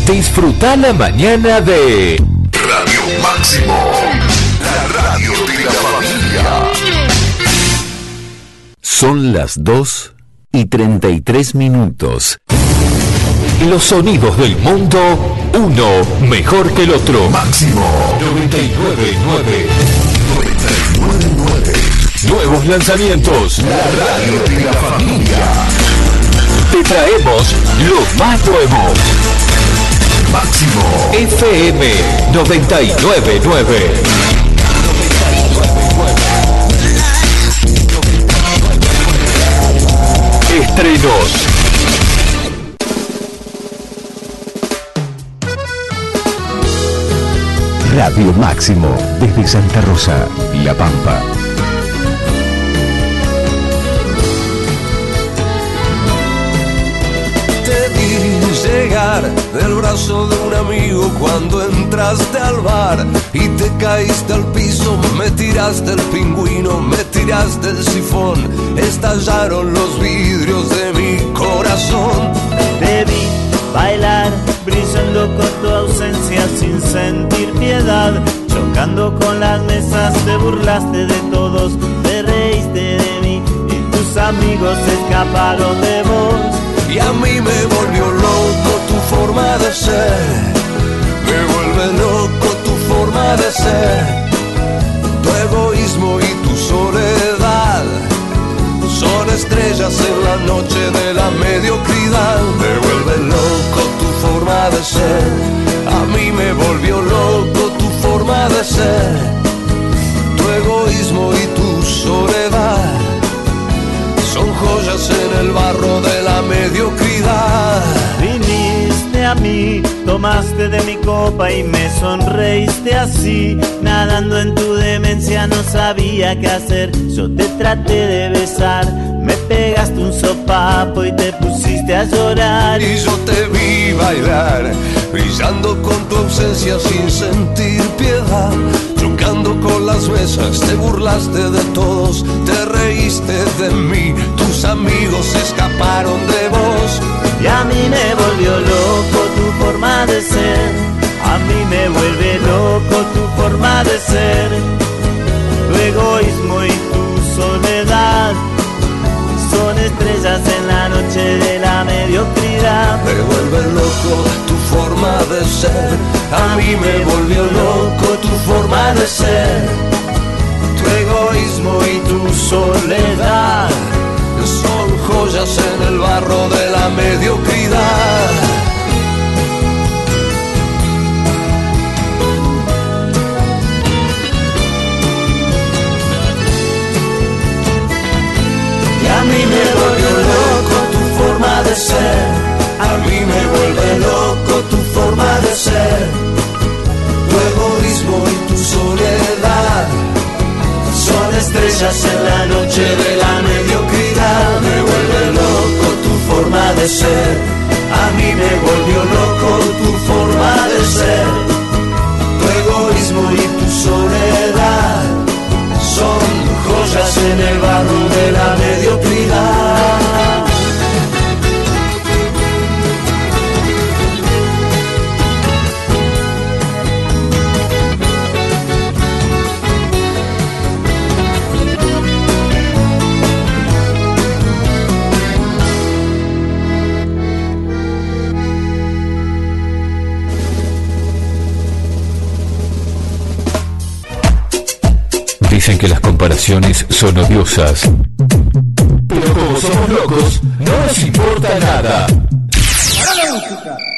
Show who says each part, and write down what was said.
Speaker 1: Disfruta la mañana de
Speaker 2: Radio Máximo, la radio de la familia.
Speaker 1: Son las 2:33. Los sonidos del mundo, uno mejor que el otro.
Speaker 2: Máximo
Speaker 1: 99.9.
Speaker 2: 99.9.
Speaker 1: Nuevos lanzamientos.
Speaker 2: La radio de la familia.
Speaker 1: Te traemos lo más nuevo.
Speaker 2: Máximo
Speaker 1: FM 99.9. Estrenos. Radio Máximo, desde Santa Rosa, La Pampa.
Speaker 3: Te vi llegar del brazo de un amigo cuando entraste al bar y te caíste al piso, me tiraste el pingüino, me tiraste el sifón, estallaron los vidrios de mi corazón.
Speaker 4: Te vi bailar, brillando con tu ausencia sin sentir piedad, chocando con las mesas, te burlaste de todos, te reíste de mí y tus amigos escaparon de vos.
Speaker 3: Y a mí me volvió loco tu forma de ser, me vuelve loco tu forma de ser, tu egoísmo y tu soledad son estrellas en la noche de la mediocridad. Me vuelve loco tu forma de ser, a mí me volvió loco tu forma de ser, tu egoísmo y tu soledad son joyas en el barro de la mediocridad.
Speaker 4: Viniste a mí, tomaste de mi copa y me sonreíste así. Nadando en tu demencia no sabía qué hacer, yo te traté de besar, me pegaste un sopapo y te pusiste a llorar.
Speaker 3: Y yo te vi bailar, brillando con tu ausencia sin sentir piedad, chocando con las mesas, te burlaste de todos, te reíste de mí, tus amigos escaparon de vos.
Speaker 4: Y a mí me volvió loco tu forma de ser, a mí me vuelve loco tu forma de ser, tu egoísmo y tu soledad son estrellas en la noche de la mediocridad.
Speaker 3: Me vuelve loco tu forma de ser, a mí me volvió loco tu forma de ser, tu egoísmo y tu soledad son joyas en el barro de la mediocridad. Y a mí me volvió loco tu forma de ser, a mí me vuelve loco tu forma de ser, tu egoísmo y tu soledad son estrellas en la noche de la mediocridad. Me vuelve loco tu forma de ser, a mí me volvió loco tu forma de ser, tu egoísmo y tu soledad son joyas en el barro de la mediocridad.
Speaker 1: Dicen que las comparaciones son odiosas, pero como somos locos, no nos importa nada.
Speaker 5: ¡Para la música!